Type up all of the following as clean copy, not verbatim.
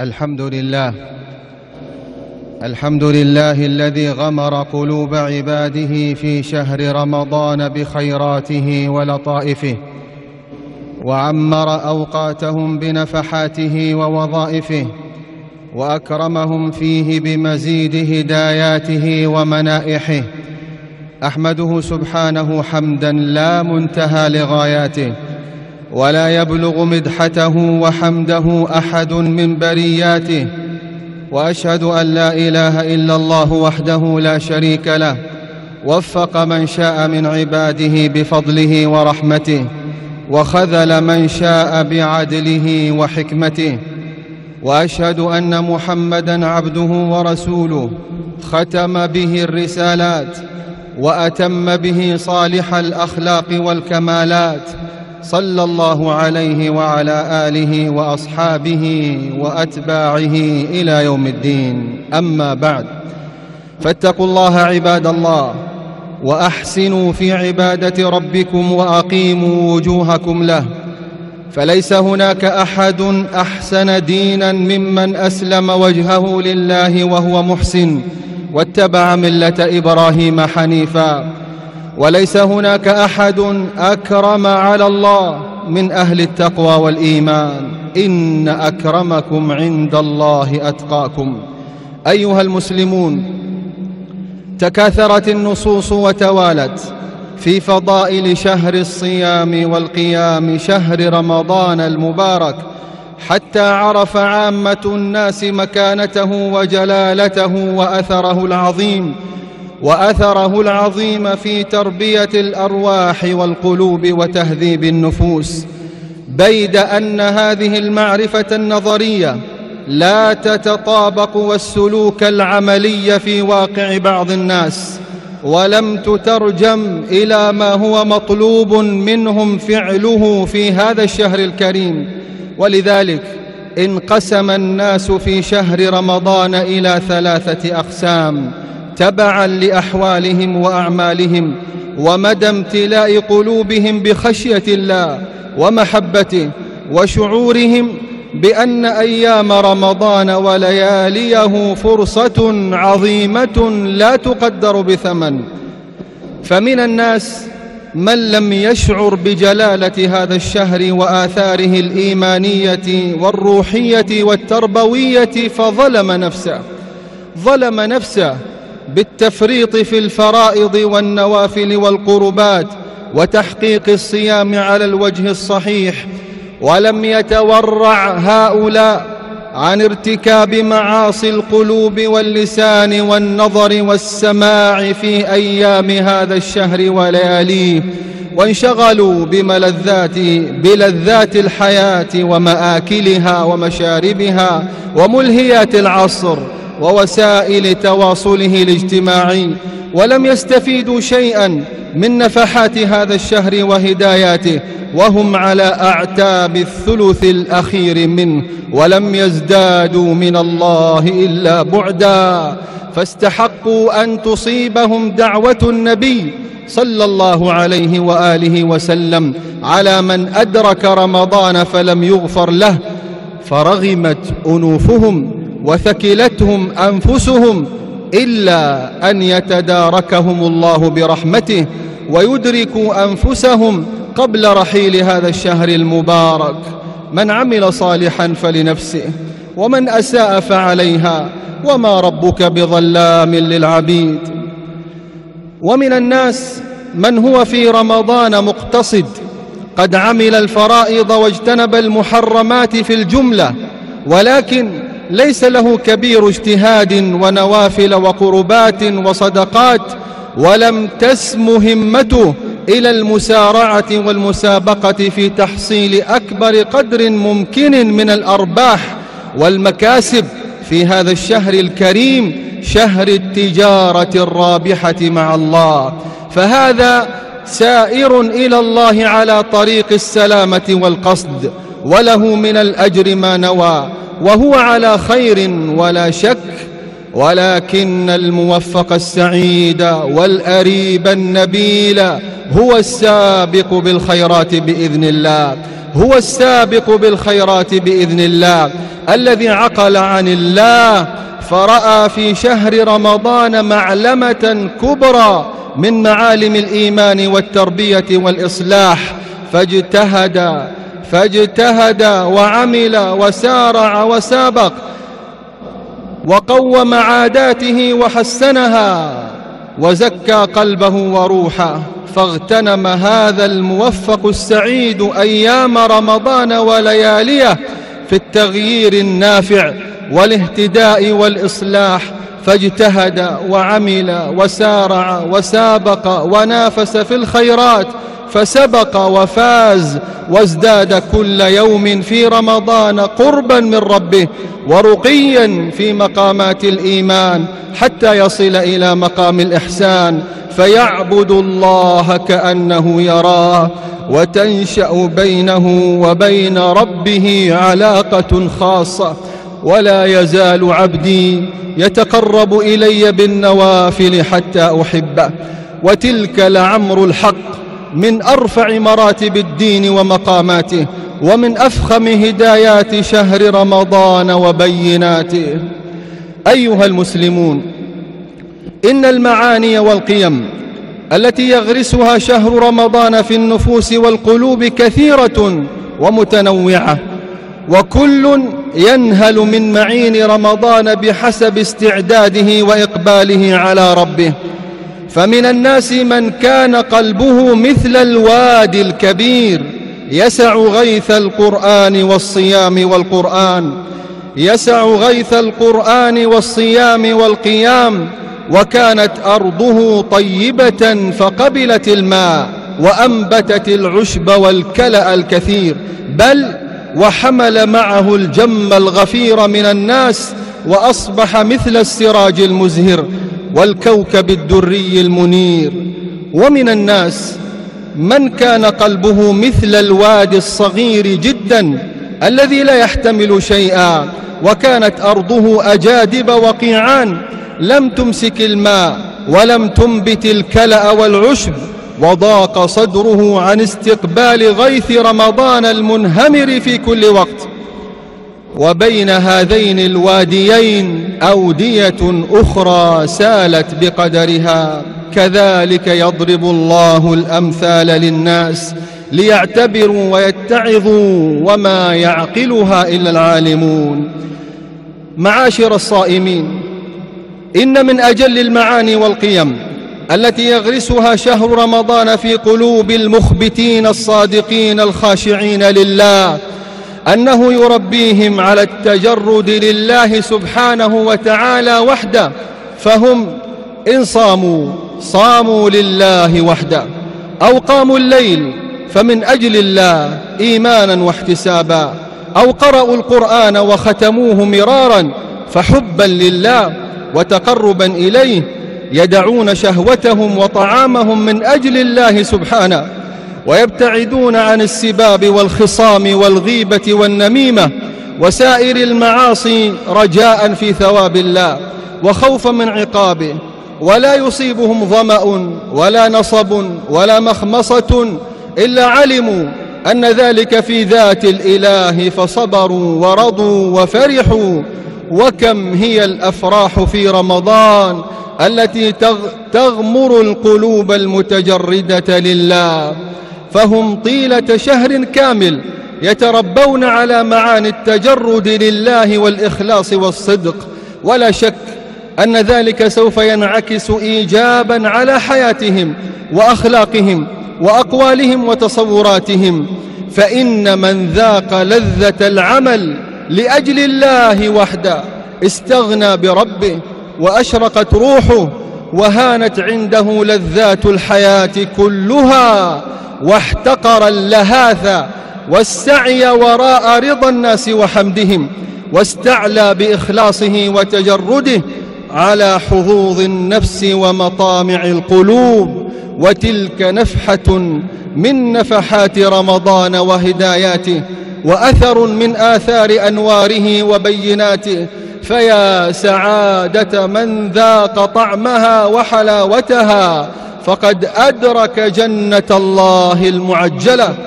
الحمد لله الذي غمر قلوب عباده في شهر رمضان بخيراته ولطائفه، وعمر أوقاتهم بنفحاته ووظائفه، وأكرمهم فيه بمزيد هداياته ومنائحه. أحمده سبحانه حمداً لا منتهى لغاياته، ولا يبلغ مدحته وحمده أحد من برياته، وأشهد أن لا إله إلا الله وحده لا شريك له، وفق من شاء من عباده بفضله ورحمته، وخذل من شاء بعدله وحكمته. وأشهد أن محمدًا عبده ورسوله، ختم به الرسالات وأتم به صالح الأخلاق والكمالات، صلى الله عليه وعلى آله وأصحابه وأتباعه إلى يوم الدين. أما بعد، فاتقوا الله عباد الله، وأحسنوا في عبادة ربكم، وأقيموا وجوهكم له، فليس هناك أحد أحسن ديناً ممن أسلم وجهه لله وهو محسن واتبع ملة إبراهيم حنيفاً، وليس هناك أحد أكرم على الله من أهل التقوى والإيمان. إن أكرمكم عند الله أتقاكم. أيها المسلمون، تكاثرت النصوص وتوالت في فضائل شهر الصيام والقيام، شهر رمضان المبارك، حتى عرف عامة الناس مكانته وجلالته وأثره العظيم في تربية الأرواح والقلوب وتهذيب النفوس، بيد أن هذه المعرفة النظرية لا تتطابق والسلوك العملي في واقع بعض الناس، ولم تترجم إلى ما هو مطلوب منهم فعله في هذا الشهر الكريم. ولذلك انقسم الناس في شهر رمضان إلى 3 أقسام تبعاً لأحوالهم وأعمالهم ومدى امتلاء قلوبهم بخشية الله ومحبته، وشعورهم بأن أيام رمضان ولياليه فرصة عظيمة لا تقدر بثمن. فمن الناس من لم يشعر بجلالة هذا الشهر وآثاره الإيمانية والروحية والتربوية، ظلم نفسه بالتفريط في الفرائض والنوافل والقربات وتحقيق الصيام على الوجه الصحيح، ولم يتورع هؤلاء عن ارتكاب معاصي القلوب واللسان والنظر والسماع في أيام هذا الشهر ولياليه، وانشغلوا بلذات الحياة ومآكلها ومشاربها وملهيات العصر ووسائل تواصله الاجتماعي، ولم يستفيدوا شيئاً من نفحات هذا الشهر وهداياته، وهم على أعتاب الثلث الأخير منه، ولم يزدادوا من الله إلا بعدا، فاستحقوا أن تصيبهم دعوة النبي صلى الله عليه وآله وسلم على من أدرك رمضان فلم يغفر له، فرغمت أنوفهم وثكلتهم أنفسهم إلا أن يتداركهم الله برحمته ويدركوا أنفسهم قبل رحيل هذا الشهر المبارك. من عمل صالحا فلنفسه، ومن أساء فعليها، وما ربك بظلام للعبيد. ومن الناس من هو في رمضان مقتصد، قد عمل الفرائض واجتنب المحرمات في الجملة، ولكن ليس له كبير اجتهاد ونوافل وقربات وصدقات، ولم تسم همته إلى المسارعة والمسابقة في تحصيل أكبر قدر ممكن من الأرباح والمكاسب في هذا الشهر الكريم، شهر التجارة الرابحة مع الله، فهذا سائر إلى الله على طريق السلامة والقصد، وله من الأجر ما نوى، وهو على خير ولا شك. ولكن الموفق السعيد والأريب النبيل هو السابق بالخيرات بإذن الله، هو السابق بالخيرات بإذن الله، الذي عقل عن الله فرأى في شهر رمضان معلمة كبرى من معالم الإيمان والتربية والإصلاح، فاجتهد وعمل وسارع وسابق وقوم عاداته وحسنها وزكى قلبه وروحه، فاغتنم هذا الموفق السعيد أيام رمضان ولياليه في التغيير النافع والاهتداء والإصلاح، فاجتهد وعمل وسارع وسابق ونافس في الخيرات، فسبق وفاز وازداد كل يوم في رمضان قربا من ربه ورقيا في مقامات الإيمان، حتى يصل إلى مقام الإحسان فيعبد الله كأنه يراه، وتنشأ بينه وبين ربه علاقة خاصة. ولا يزال عبدي يتقرب إلي بالنوافل حتى أحبه، وتلك لعمر الحق من أرفع مراتب الدين ومقاماته، ومن أفخم هدايات شهر رمضان وبيناته. أيها المسلمون، إن المعاني والقيم التي يغرسها شهر رمضان في النفوس والقلوب كثيرة ومتنوعة، وكل ينهل من معين رمضان بحسب استعداده وإقباله على ربه. فمن الناس من كان قلبه مثل الوادي الكبير يسع غيث القرآن والصيام والقيام، وكانت أرضه طيبة فقبلت الماء وأنبتت العشب والكلأ الكثير، بل وحمل معه الجم الغفير من الناس، وأصبح مثل السراج المزهر والكوكب الدري المنير. ومن الناس من كان قلبه مثل الوادي الصغير جدا الذي لا يحتمل شيئا، وكانت أرضه أجادب وقيعان لم تمسك الماء ولم تنبت الكلأ والعشب، وضاق صدره عن استقبال غيث رمضان المنهمر في كل وقت. وبين هذين الواديين أودية أخرى سالت بقدرها، كذلك يضرب الله الأمثال للناس ليعتبروا ويتعظوا وما يعقلها إلا العالمون. معاشر الصائمين، إن من أجل المعاني والقيم التي يغرسها شهر رمضان في قلوب المخبتين الصادقين الخاشعين لله أنه يربيهم على التجرد لله سبحانه وتعالى وحده، فهم إن صاموا لله وحده، أو قاموا الليل فمن أجل الله إيمانا واحتسابا، أو قرأوا القرآن وختموه مرارا فحبا لله وتقربا إليه، يدعون شهوتهم وطعامهم من أجل الله سبحانه، ويبتعدون عن السباب والخصام والغيبة والنميمة وسائر المعاصي رجاء في ثواب الله وخوفا من عقابه، ولا يصيبهم ظمأ ولا نصب ولا مخمصة إلا علموا أن ذلك في ذات الإله فصبروا ورضوا وفرحوا. وكم هي الأفراح في رمضان التي تغمر القلوب المتجردة لله، فهم طيلة شهر كامل يتربون على معاني التجرد لله والإخلاص والصدق، ولا شك أن ذلك سوف ينعكس إيجابا على حياتهم وأخلاقهم وأقوالهم وتصوراتهم. فإن من ذاق لذة العمل لأجل الله وحده استغنى بربه وأشرقت روحه، وهانت عنده لذات الحياة كلها، واحتقر اللهاث والسعي وراء رضا الناس وحمدهم، واستعلى بإخلاصه وتجرده على حظوظ النفس ومطامع القلوب. وتلك نفحة من نفحات رمضان وهداياته، وأثر من آثار أنواره وبيناته. فيا سعادة من ذاق طعمها وحلاوتها، فقد أدرك جنة الله المعجلة.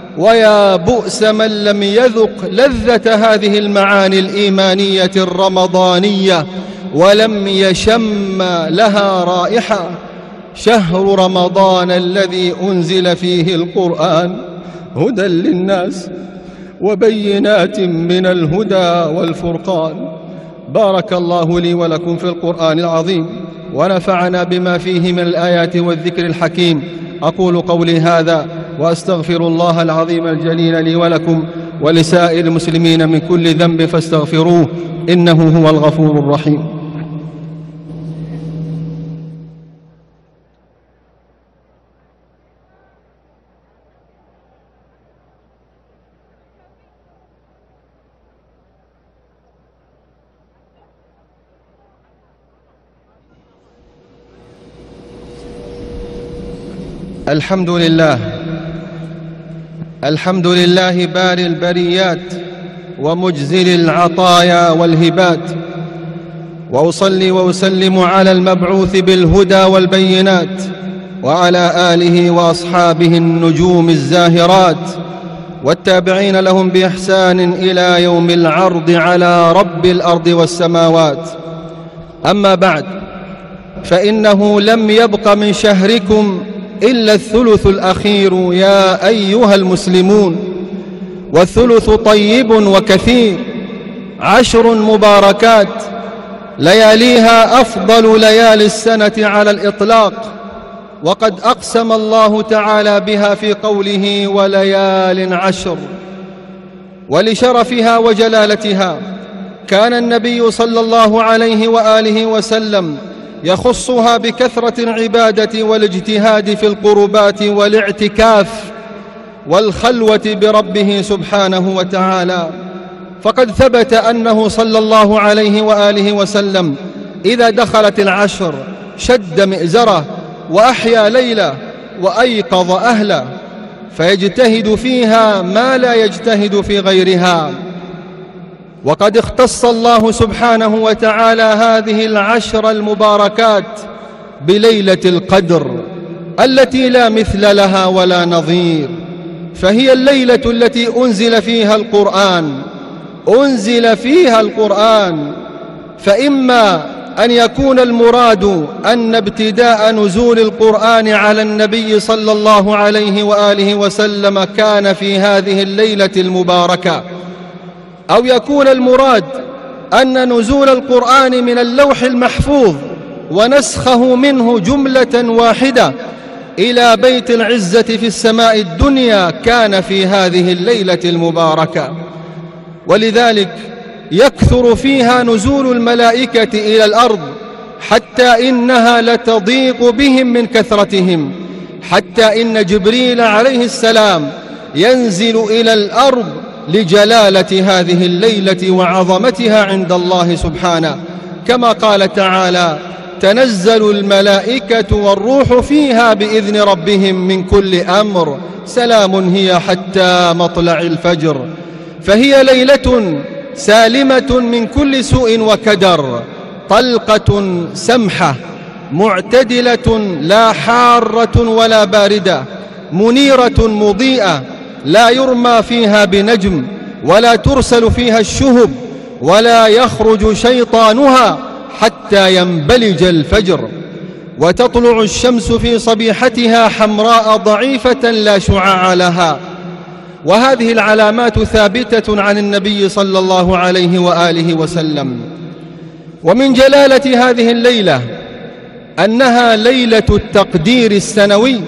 ويا بؤس من لم يذق لذة هذه المعاني الإيمانية الرمضانية ولم يشم لها رائحة. شهر رمضان الذي أنزل فيه القرآن هدى للناس وبينات من الهدى والفرقان. بارك الله لي ولكم في القرآن العظيم ونفعنا بما فيه من الآيات والذكر الحكيم. أقول قولي هذا وأستغفر الله العظيم الجليل لي ولكم ولسائر المسلمين من كل ذنب فاستغفروه إنه هو الغفور الرحيم. الحمد لله باري البريات ومجزل العطايا والهبات، وأصلي وأسلم على المبعوث بالهدى والبينات وعلى آله وأصحابه النجوم الزاهرات والتابعين لهم بإحسان إلى يوم العرض على رب الأرض والسماوات. أما بعد، فإنه لم يبق من شهركم إلا الثلث الأخير يا أيها المسلمون، والثلث طيب وكثير، 10 مباركات لياليها أفضل ليالي السنة على الإطلاق، وقد أقسم الله تعالى بها في قوله وليال 10. ولشرفها وجلالتها كان النبي صلى الله عليه وآله وسلم يخصها بكثرة العبادة والاجتهاد في القربات والاعتكاف والخلوة بربه سبحانه وتعالى. فقد ثبت أنه صلى الله عليه وآله وسلم إذا دخلت 10 شد مئزره وأحيا ليله وأيقظ أهله، فيجتهد فيها ما لا يجتهد في غيرها. وقد اختص الله سبحانه وتعالى هذه 10 المباركات بليلة القدر التي لا مثل لها ولا نظير، فهي الليلة التي أنزل فيها القرآن. فإما أن يكون المراد أن ابتداء نزول القرآن على النبي صلى الله عليه وآله وسلم كان في هذه الليلة المباركة، أو يكون المراد أن نزول القرآن من اللوح المحفوظ ونسخه منه جملة واحدة إلى بيت العزة في السماء الدنيا كان في هذه الليلة المباركة. ولذلك يكثر فيها نزول الملائكة إلى الأرض حتى إنها لتضيق بهم من كثرتهم، حتى إن جبريل عليه السلام ينزل إلى الأرض لجلالة هذه الليلة وعظمتها عند الله سبحانه، كما قال تعالى: تنزل الملائكة والروح فيها بإذن ربهم من كل أمر سلام هي حتى مطلع الفجر. فهي ليلة سالمة من كل سوء وكدر، طلقة سمحة معتدلة لا حارة ولا باردة، منيرة مضيئة لا يرمى فيها بنجم ولا ترسل فيها الشهب ولا يخرج شيطانها حتى ينبلج الفجر، وتطلع الشمس في صبيحتها حمراء ضعيفة لا شعاع لها. وهذه العلامات ثابتة عن النبي صلى الله عليه وآله وسلم. ومن جلالة هذه الليلة أنها ليلة التقدير السنوي،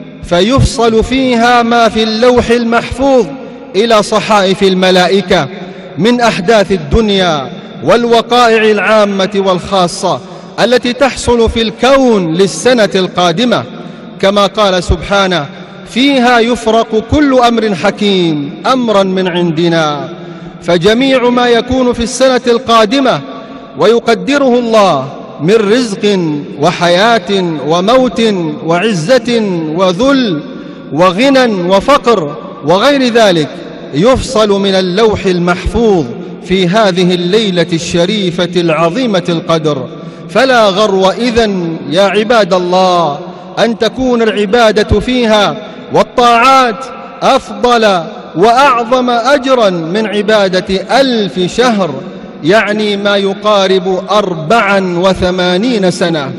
فيفصل فيها ما في اللوح المحفوظ إلى صحائف الملائكة من أحداث الدنيا والوقائع العامة والخاصة التي تحصل في الكون للسنة القادمة، كما قال سبحانه: فيها يفرق كل أمر حكيم أمرا من عندنا. فجميع ما يكون في السنة القادمة ويقدره الله من رزق وحياة وموت وعزة وذل وغنى وفقر وغير ذلك يفصل من اللوح المحفوظ في هذه الليلة الشريفة العظيمة القدر. فلا غرو إذن يا عباد الله أن تكون العبادة فيها والطاعات أفضل وأعظم أجرا من عبادة 1000 شهر، يعني ما يقارب 84 سنة.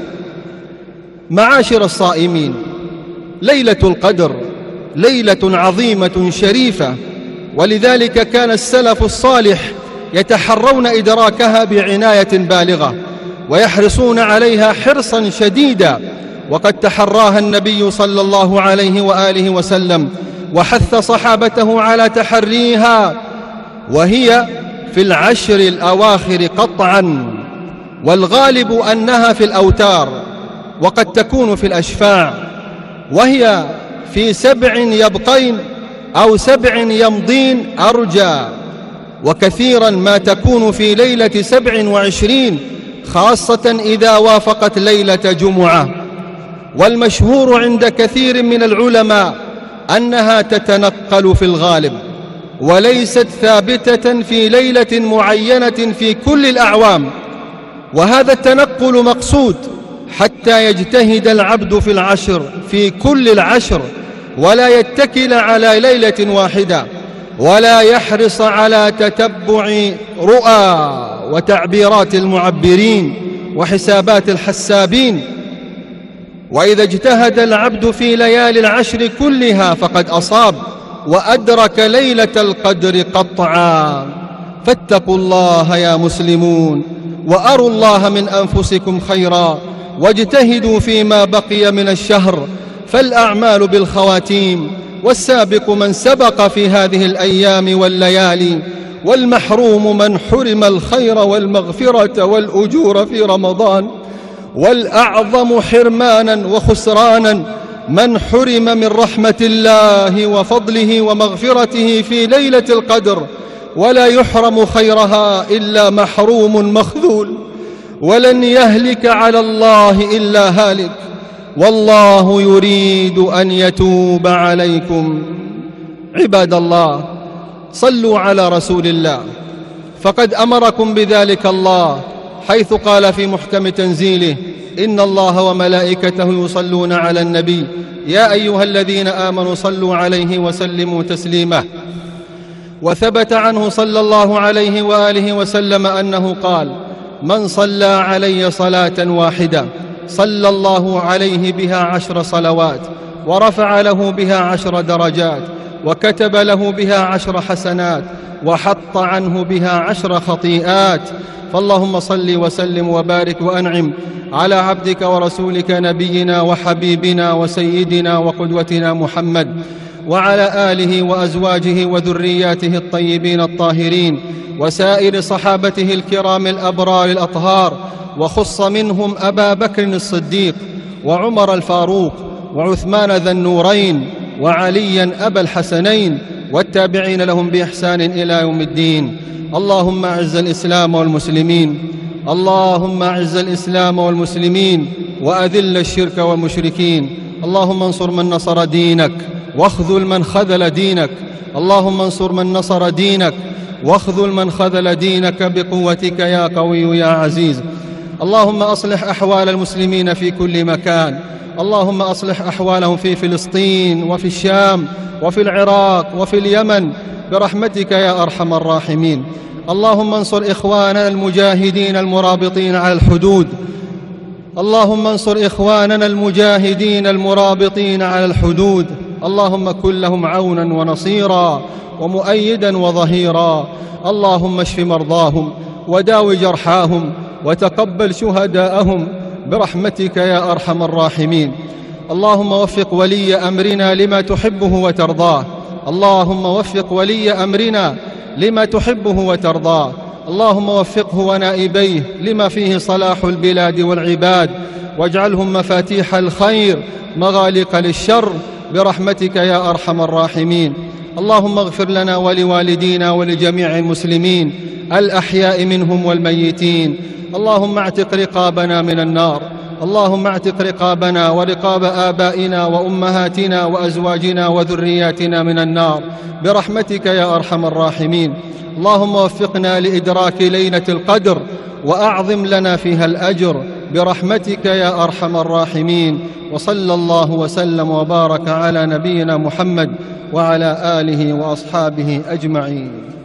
معاشر الصائمين، ليلة القدر ليلة عظيمة شريفة، ولذلك كان السلف الصالح يتحرون إدراكها بعناية بالغة ويحرصون عليها حرصا شديدا، وقد تحراها النبي صلى الله عليه وآله وسلم وحث صحابته على تحريها، وهي في العشر الأواخر قطعا، والغالب أنها في الأوتار، وقد تكون في الأشفاع، وهي في 7 يبقين أو 7 يمضين أرجى، وكثيرا ما تكون في ليلة 27، خاصة إذا وافقت ليلة جمعة. والمشهور عند كثير من العلماء أنها تتنقل في الغالب، وليست ثابتة في ليلة معينة في كل الأعوام، وهذا التنقل مقصود حتى يجتهد العبد في العشر، في كل العشر، ولا يتكل على ليلة واحدة، ولا يحرص على تتبع رؤى وتعبيرات المعبرين وحسابات الحسابين. وإذا اجتهد العبد في ليالي العشر كلها فقد أصاب وأدرك ليلة القدر قطعا. فاتقوا الله يا مسلمون، وأروا الله من أنفسكم خيرا، واجتهدوا فيما بقي من الشهر، فالأعمال بالخواتيم، والسابق من سبق في هذه الأيام والليالي، والمحروم من حرم الخير والمغفرة والأجور في رمضان، والأعظم حرمانا وخسرانا من حرم من رحمة الله وفضله ومغفرته في ليلة القدر، ولا يحرم خيرها إلا محروم مخذول، ولن يهلك على الله إلا هالك، والله يريد أن يتوب عليكم. عباد الله، صلوا على رسول الله، فقد أمركم بذلك الله، حيث قال في محكم تنزيله: إن الله وملائكته يصلون على النبي يا أيها الذين آمنوا صلوا عليه وسلموا تسليما. وثبت عنه صلى الله عليه وآله وسلم أنه قال: من صلى علي صلاة واحدة صلى الله عليه بها 10 صلوات، ورفع له بها 10 درجات، وكتب له بها 10 حسنات، وحط عنه بها 10 خطيئات. فاللهم صل وسلم وبارك وأنعم على عبدك ورسولك نبينا وحبيبنا وسيدنا وقدوتنا محمد، وعلى آله وأزواجه وذرياته الطيبين الطاهرين، وسائر صحابته الكرام الأبرار الأطهار، وخص منهم أبا بكر الصديق، وعمر الفاروق، وعثمان ذا النورين، وعليا أبا الحسنين، والتابعين لهم بإحسان إلى يوم الدين. اللهم أعز الإسلام والمسلمين، اللهم أعز الإسلام والمسلمين، وأذل الشرك والمشركين. اللهم انصر من نصر دينك، واخذل من خذل دينك. اللهم انصر من نصر دينك، واخذل من خذل دينك بقوتك يا قوي يا عزيز. اللهم أصلح أحوال المسلمين في كل مكان، اللهم أصلح أحوالهم في فلسطين وفي الشام وفي العراق وفي اليمن برحمتك يا أرحم الراحمين. اللهم انصر إخواننا المجاهدين المرابطين على الحدود، اللهم انصر إخواننا المجاهدين المرابطين على الحدود. اللهم كن لهم عونا ونصيرا ومؤيدا وظهيرا. اللهم اشف مرضاهم وداو جرحاهم وتقبل شهداءهم برحمتك يا أرحم الراحمين. اللهم وفق ولي أمرنا لما تحبه وترضاه، اللهم وفق ولي أمرنا لما تحبه وترضاه. اللهم وفقه ونائبيه لما فيه صلاح البلاد والعباد، واجعلهم مفاتيح الخير مغالق للشر برحمتك يا أرحم الراحمين. اللهم اغفر لنا ولوالدينا ولجميع المسلمين الأحياء منهم والميتين. اللهم اعتق رقابنا من النار، اللهم اعتق رقابنا ورقاب آبائنا وأمهاتنا وأزواجنا وذرياتنا من النار برحمتك يا أرحم الراحمين. اللهم وفقنا لإدراك ليلة القدر وأعظم لنا فيها الأجر برحمتك يا أرحم الراحمين. وصلى الله وسلم وبارك على نبينا محمد وعلى آله وأصحابه أجمعين.